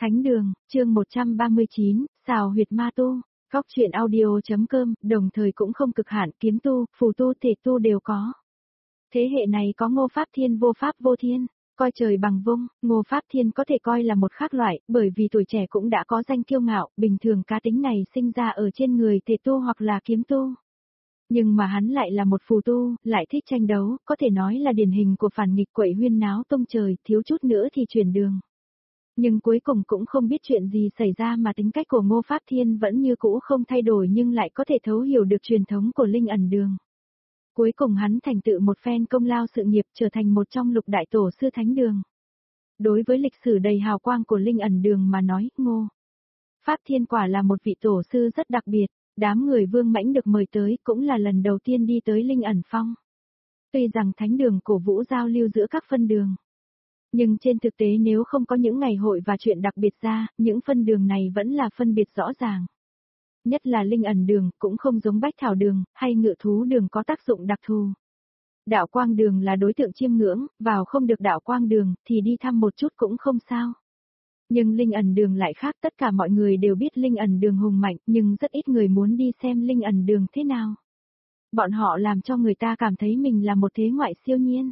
Thánh đường, chương 139, xào huyệt ma tu, góc chuyện audio.com, đồng thời cũng không cực hạn, kiếm tu, phù tu, thể tu đều có. Thế hệ này có Ngô Pháp Thiên vô pháp vô thiên, coi trời bằng vung, Ngô Pháp Thiên có thể coi là một khác loại, bởi vì tuổi trẻ cũng đã có danh kiêu ngạo, bình thường cá tính này sinh ra ở trên người thể tu hoặc là kiếm tu. Nhưng mà hắn lại là một phù tu, lại thích tranh đấu, có thể nói là điển hình của phản nghịch quậy huyên náo tung trời, thiếu chút nữa thì chuyển đường. Nhưng cuối cùng cũng không biết chuyện gì xảy ra mà tính cách của Ngô Pháp Thiên vẫn như cũ không thay đổi nhưng lại có thể thấu hiểu được truyền thống của Linh ẩn đường. Cuối cùng hắn thành tựu một phen công lao sự nghiệp trở thành một trong lục đại tổ sư thánh đường. Đối với lịch sử đầy hào quang của Linh ẩn đường mà nói, Ngô Pháp Thiên quả là một vị tổ sư rất đặc biệt, đám người Vương Mãnh được mời tới cũng là lần đầu tiên đi tới Linh ẩn phong. Tuy rằng thánh đường cổ vũ giao lưu giữa các phân đường. Nhưng trên thực tế nếu không có những ngày hội và chuyện đặc biệt ra, những phân đường này vẫn là phân biệt rõ ràng. Nhất là Linh ẩn đường, cũng không giống Bách Thảo đường, hay Ngự thú đường có tác dụng đặc thù. Đạo quang đường là đối tượng chiêm ngưỡng, vào không được đạo quang đường, thì đi thăm một chút cũng không sao. Nhưng Linh ẩn đường lại khác, tất cả mọi người đều biết Linh ẩn đường hùng mạnh, nhưng rất ít người muốn đi xem Linh ẩn đường thế nào. Bọn họ làm cho người ta cảm thấy mình là một thế ngoại siêu nhiên.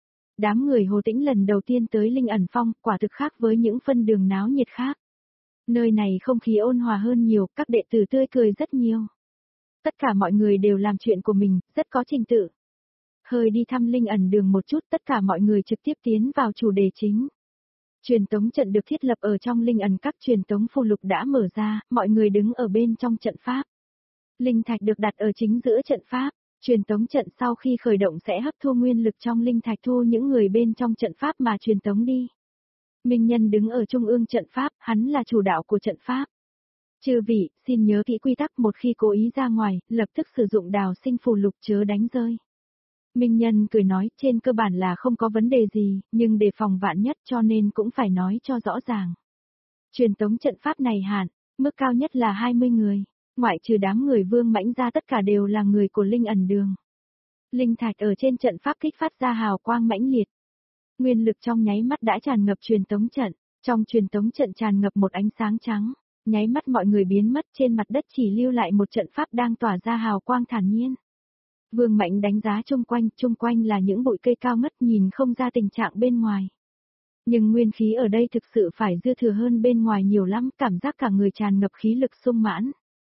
Đám người Hồ Tĩnh lần đầu tiên tới Linh ẩn phong, quả thực khác với những phân đường náo nhiệt khác. Nơi này không khí ôn hòa hơn nhiều, các đệ tử tươi cười rất nhiều. Tất cả mọi người đều làm chuyện của mình, rất có trình tự. Hơi đi thăm Linh ẩn đường một chút, tất cả mọi người trực tiếp tiến vào chủ đề chính. Truyền tống trận được thiết lập ở trong Linh ẩn, các truyền tống phù lục đã mở ra, mọi người đứng ở bên trong trận pháp. Linh thạch được đặt ở chính giữa trận pháp. Truyền tống trận sau khi khởi động sẽ hấp thu nguyên lực trong linh thạch thu những người bên trong trận pháp mà truyền tống đi. Minh Nhân đứng ở trung ương trận pháp, hắn là chủ đạo của trận pháp. Chư vị, xin nhớ kỹ quy tắc, một khi cố ý ra ngoài, lập tức sử dụng đào sinh phù lục chớ đánh rơi. Minh Nhân cười nói, trên cơ bản là không có vấn đề gì, nhưng đề phòng vạn nhất cho nên cũng phải nói cho rõ ràng. Truyền tống trận pháp này hạn, mức cao nhất là 20 người. Ngoại trừ đám người Vương Mãnh ra tất cả đều là người của Linh ẩn đường. Linh thạch ở trên trận pháp kích phát ra hào quang mãnh liệt. Nguyên lực trong nháy mắt đã tràn ngập truyền tống trận, trong truyền tống trận tràn ngập một ánh sáng trắng, nháy mắt mọi người biến mất, trên mặt đất chỉ lưu lại một trận pháp đang tỏa ra hào quang thản nhiên. Vương Mãnh đánh giá chung quanh là những bụi cây cao ngất nhìn không ra tình trạng bên ngoài. Nhưng nguyên khí ở đây thực sự phải dư thừa hơn bên ngoài nhiều lắm, cảm giác cả người tràn ngập khí lực sung mãn.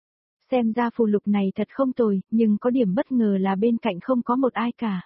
Xem ra phù lục này thật không tồi, nhưng có điểm bất ngờ là bên cạnh không có một ai cả.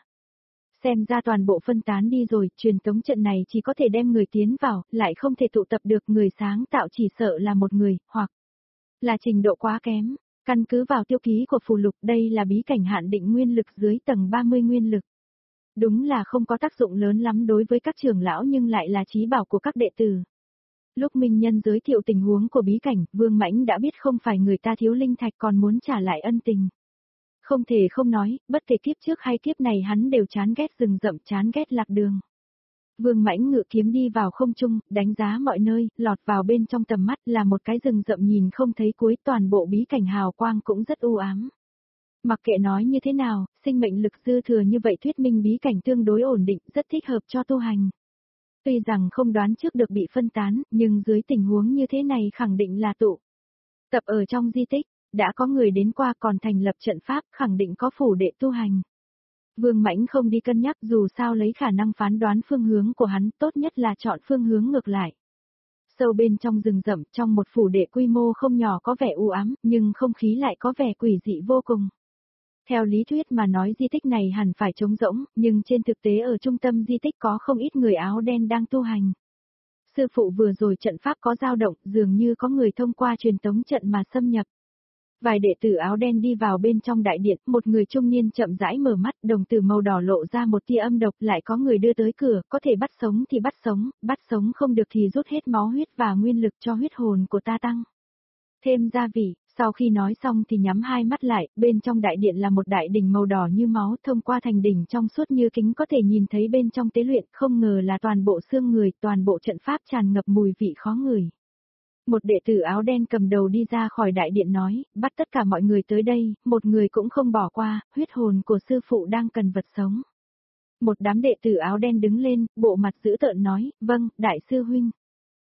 Xem ra toàn bộ phân tán đi rồi, truyền tống trận này chỉ có thể đem người tiến vào, lại không thể tụ tập được, người sáng tạo chỉ sợ là một người, hoặc là trình độ quá kém. Căn cứ vào tiêu ký của phù lục, đây là bí cảnh hạn định nguyên lực dưới tầng 30 nguyên lực. Đúng là không có tác dụng lớn lắm đối với các trưởng lão nhưng lại là chí bảo của các đệ tử. Lúc Minh Nhân giới thiệu tình huống của bí cảnh, Vương Mãnh đã biết không phải người ta thiếu linh thạch còn muốn trả lại ân tình. Không thể không nói, bất kể kiếp trước hay kiếp này hắn đều chán ghét rừng rậm, chán ghét lạc đường. Vương Mãnh ngự kiếm đi vào không trung, đánh giá mọi nơi, lọt vào bên trong tầm mắt là một cái rừng rậm nhìn không thấy cuối, toàn bộ bí cảnh hào quang cũng rất u ám. Mặc kệ nói như thế nào, sinh mệnh lực dư thừa như vậy thuyết minh bí cảnh tương đối ổn định, rất thích hợp cho tu hành. Tuy rằng không đoán trước được bị phân tán, nhưng dưới tình huống như thế này khẳng định là tụ tập ở trong di tích, đã có người đến qua còn thành lập trận pháp, khẳng định có phủ đệ tu hành. Vương Mãnh không đi cân nhắc, dù sao lấy khả năng phán đoán phương hướng của hắn, tốt nhất là chọn phương hướng ngược lại. Sâu bên trong rừng rậm, trong một phủ đệ quy mô không nhỏ có vẻ u ám, nhưng không khí lại có vẻ quỷ dị vô cùng. Theo lý thuyết mà nói di tích này hẳn phải trống rỗng, nhưng trên thực tế ở trung tâm di tích có không ít người áo đen đang tu hành. Sư phụ vừa rồi trận pháp có dao động, dường như có người thông qua truyền tống trận mà xâm nhập. Vài đệ tử áo đen đi vào bên trong đại điện, một người trung niên chậm rãi mở mắt, đồng tử màu đỏ lộ ra một tia âm độc, lại có người đưa tới cửa, có thể bắt sống thì bắt sống không được thì rút hết máu huyết và nguyên lực cho huyết hồn của ta tăng. Thêm gia vị, sau khi nói xong thì nhắm hai mắt lại, bên trong đại điện là một đại đỉnh màu đỏ như máu, thông qua thành đỉnh trong suốt như kính có thể nhìn thấy bên trong tế luyện, không ngờ là toàn bộ xương người, toàn bộ trận pháp tràn ngập mùi vị khó ngửi. Một đệ tử áo đen cầm đầu đi ra khỏi đại điện nói, bắt tất cả mọi người tới đây, một người cũng không bỏ qua, huyết hồn của sư phụ đang cần vật sống. Một đám đệ tử áo đen đứng lên, bộ mặt dữ tợn nói, vâng, đại sư huynh.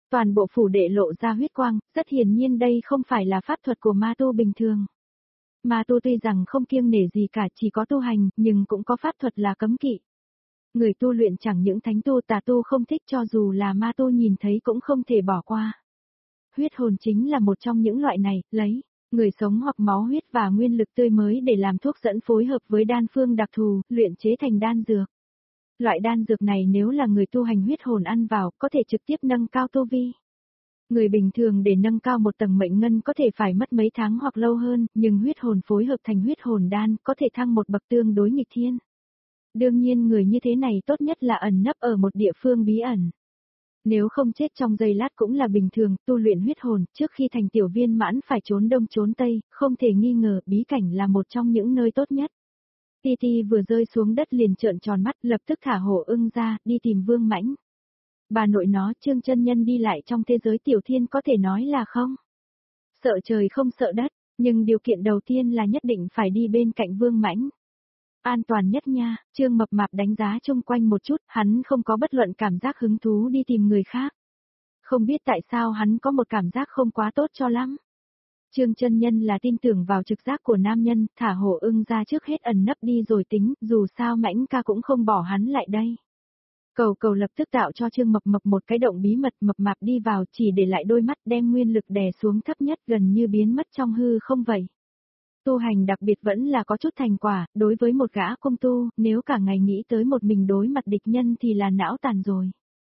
Toàn bộ phủ đệ lộ ra huyết quang, rất hiển nhiên đây không phải là pháp thuật của ma tu bình thường. Ma tu tuy rằng không kiêng nể gì cả, chỉ có tu hành, nhưng cũng có pháp thuật là cấm kỵ. Người tu luyện chẳng những thánh tu tà tu không thích, cho dù là ma tu nhìn thấy cũng không thể bỏ qua. Huyết hồn chính là một trong những loại này, lấy người sống hoặc máu huyết và nguyên lực tươi mới để làm thuốc dẫn phối hợp với đan phương đặc thù, luyện chế thành đan dược. Loại đan dược này nếu là người tu hành huyết hồn ăn vào, có thể trực tiếp nâng cao tu vi. Người bình thường để nâng cao một tầng mệnh ngân có thể phải mất mấy tháng hoặc lâu hơn, nhưng huyết hồn phối hợp thành huyết hồn đan có thể thăng một bậc tương đối nghịch thiên. Đương nhiên người như thế này tốt nhất là ẩn nấp ở một địa phương bí ẩn. Nếu không chết trong giây lát cũng là bình thường, tu luyện huyết hồn, trước khi thành tiểu viên mãn phải trốn đông trốn tây, không thể nghi ngờ bí cảnh là một trong những nơi tốt nhất. Ti Ti vừa rơi xuống đất liền trợn tròn mắt, lập tức thả Hổ Ưng ra, đi tìm Vương Mãnh. Bà nội nó, Trương chân nhân đi lại trong thế giới tiểu thiên có thể nói là không sợ trời không sợ đất, nhưng điều kiện đầu tiên là nhất định phải đi bên cạnh Vương Mãnh. An toàn nhất nha, Trương Mập Mạp đánh giá chung quanh một chút, hắn không có bất luận cảm giác hứng thú đi tìm người khác. Không biết tại sao hắn có một cảm giác không quá tốt cho lắm. Trương chân nhân là tin tưởng vào trực giác của nam nhân, thả Hổ Ưng ra trước hết ẩn nấp đi rồi tính, dù sao Mãnh ca cũng không bỏ hắn lại đây. Cầu cầu lập tức tạo cho Trương Mập Mập một cái động bí mật, Mập Mạp đi vào chỉ để lại đôi mắt, đem nguyên lực đè xuống thấp nhất, gần như biến mất trong hư không vậy. Tu hành đặc biệt vẫn là có chút thành quả, đối với một gã công tu, nếu cả ngày nghĩ tới một mình đối mặt địch nhân thì là não tàn rồi.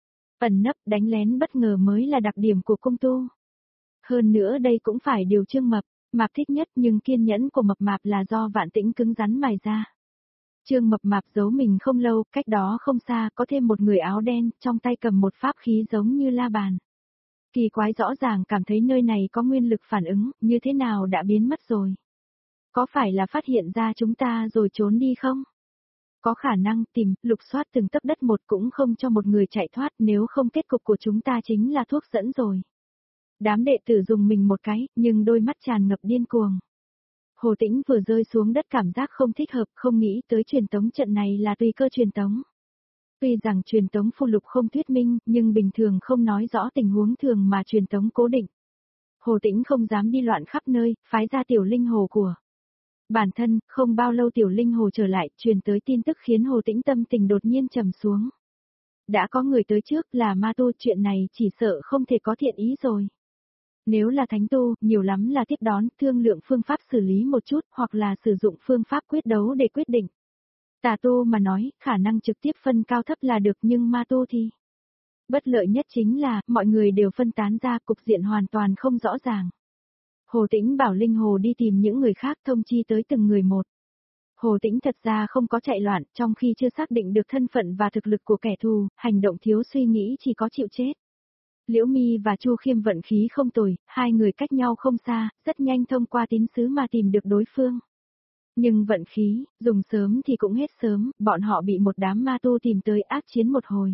Ẩn nấp đánh lén bất ngờ mới là đặc điểm của công tu. Hơn nữa đây cũng phải điều Trương Mập thích nhất, nhưng kiên nhẫn của Mập Mạp là do Vạn Tĩnh cứng rắn mài ra. Trương Mập Mạp giấu mình không lâu, cách đó không xa có thêm một người áo đen, trong tay cầm một pháp khí giống như la bàn. Kỳ quái, rõ ràng cảm thấy nơi này có nguyên lực phản ứng, như thế nào đã biến mất rồi? Có phải là phát hiện ra chúng ta rồi trốn đi không? Có khả năng tìm, lục soát từng tấc đất một cũng không cho một người chạy thoát, nếu không kết cục của chúng ta chính là thuốc dẫn rồi. Đám đệ tử dùng mình một cái, nhưng đôi mắt tràn ngập điên cuồng. Hồ Tĩnh vừa rơi xuống đất cảm giác không thích hợp, không nghĩ tới truyền tống trận này là tùy cơ truyền tống. Tuy rằng truyền tống phù lục không thuyết minh, nhưng bình thường không nói rõ tình huống thường mà truyền tống cố định. Hồ Tĩnh không dám đi loạn khắp nơi, phái ra tiểu linh hồ của bản thân, không bao lâu tiểu linh hồ trở lại, truyền tới tin tức khiến Hồ Tĩnh tâm tình đột nhiên trầm xuống. Đã có người tới trước là ma tu, chuyện này chỉ sợ không thể có thiện ý rồi. Nếu là thánh tu, nhiều lắm là tiếp đón, thương lượng phương pháp xử lý một chút, hoặc là sử dụng phương pháp quyết đấu để quyết định. Tà tu mà nói, khả năng trực tiếp phân cao thấp là được, nhưng ma tu thì bất lợi nhất chính là, mọi người đều phân tán ra, cục diện hoàn toàn không rõ ràng. Hồ Tĩnh bảo Linh Hồ đi tìm những người khác, thông chi tới từng người một. Hồ Tĩnh thật ra không có chạy loạn, trong khi chưa xác định được thân phận và thực lực của kẻ thù, hành động thiếu suy nghĩ chỉ có chịu chết. Liễu Mi và Chu Khiêm vận khí không tồi, hai người cách nhau không xa, rất nhanh thông qua tín sứ mà tìm được đối phương. Nhưng vận khí, dùng sớm thì cũng hết sớm, bọn họ bị một đám ma tu tìm tới ác chiến một hồi.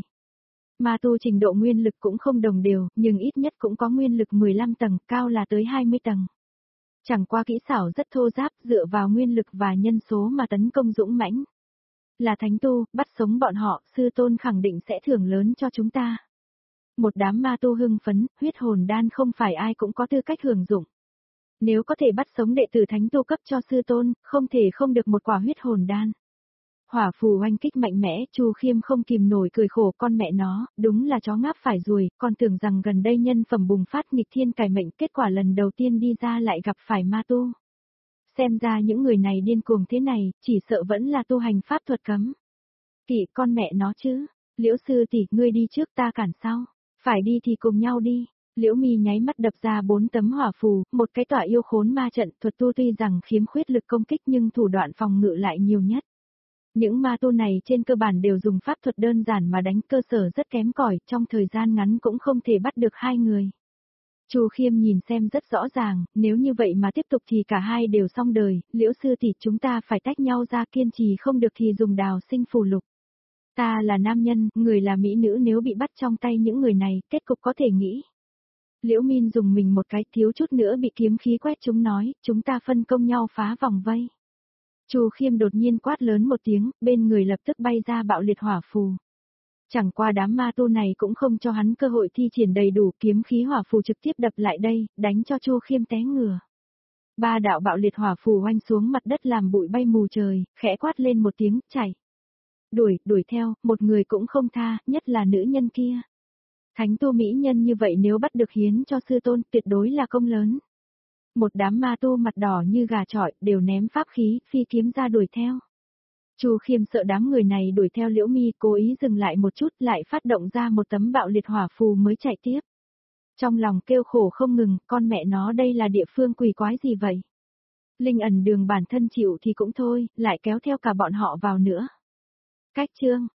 Ma tu trình độ nguyên lực cũng không đồng đều, nhưng ít nhất cũng có nguyên lực 15 tầng, cao là tới 20 tầng. Chẳng qua kỹ xảo rất thô ráp, dựa vào nguyên lực và nhân số mà tấn công dũng mãnh. Là thánh tu, bắt sống bọn họ, sư tôn khẳng định sẽ thưởng lớn cho chúng ta. Một đám ma tu hưng phấn, huyết hồn đan không phải ai cũng có tư cách hưởng dụng. Nếu có thể bắt sống đệ tử thánh tu cấp cho sư tôn, không thể không được một quả huyết hồn đan. Hỏa phù oanh kích mạnh mẽ, Chu Khiêm không kìm nổi cười khổ, con mẹ nó, đúng là chó ngáp phải ruồi, con tưởng rằng gần đây nhân phẩm bùng phát nghịch thiên cải mệnh, kết quả lần đầu tiên đi ra lại gặp phải ma tu. Xem ra những người này điên cuồng thế này, chỉ sợ vẫn là tu hành pháp thuật cấm. Kỵ con mẹ nó chứ, Liễu sư tỷ, ngươi đi trước ta cản sau, phải đi thì cùng nhau đi. Liễu Mi nháy mắt đập ra 4 tấm hỏa phù, một cái tỏa yêu khốn ma trận, thuật tu tuy rằng khiếm khuyết lực công kích nhưng thủ đoạn phòng ngự lại nhiều nhất. Những ma tu này trên cơ bản đều dùng pháp thuật đơn giản mà đánh, cơ sở rất kém cỏi, trong thời gian ngắn cũng không thể bắt được hai người. Chu Khiêm nhìn xem rất rõ ràng, nếu như vậy mà tiếp tục thì cả hai đều xong đời, Liễu sư tỷ, chúng ta phải tách nhau ra, kiên trì không được thì dùng đào sinh phù lục. Ta là nam nhân, người là mỹ nữ, nếu bị bắt trong tay những người này, kết cục có thể nghĩ. Liễu Min dùng mình một cái, thiếu chút nữa bị kiếm khí quét trúng, nói, chúng ta phân công nhau phá vòng vây. Chu Khiêm đột nhiên quát lớn một tiếng, bên người lập tức bay ra bạo liệt hỏa phù. Chẳng qua đám ma tu này cũng không cho hắn cơ hội thi triển đầy đủ, kiếm khí hỏa phù trực tiếp đập lại đây, đánh cho Chu Khiêm té ngửa. Ba đạo bạo liệt hỏa phù oanh xuống mặt đất làm bụi bay mù trời, khẽ quát lên một tiếng, chạy. Đuổi theo, một người cũng không tha, nhất là nữ nhân kia. Thánh tu mỹ nhân như vậy nếu bắt được hiến cho sư tôn, tuyệt đối là công lớn. Một đám ma tu mặt đỏ như gà chọi, đều ném pháp khí, phi kiếm ra đuổi theo. Chu Khiêm sợ đám người này đuổi theo Liễu Mi, cố ý dừng lại một chút, lại phát động ra một tấm bạo liệt hỏa phù mới chạy tiếp. Trong lòng kêu khổ không ngừng, con mẹ nó đây là địa phương quỷ quái gì vậy? Linh ẩn đường bản thân chịu thì cũng thôi, lại kéo theo cả bọn họ vào nữa. Cách chương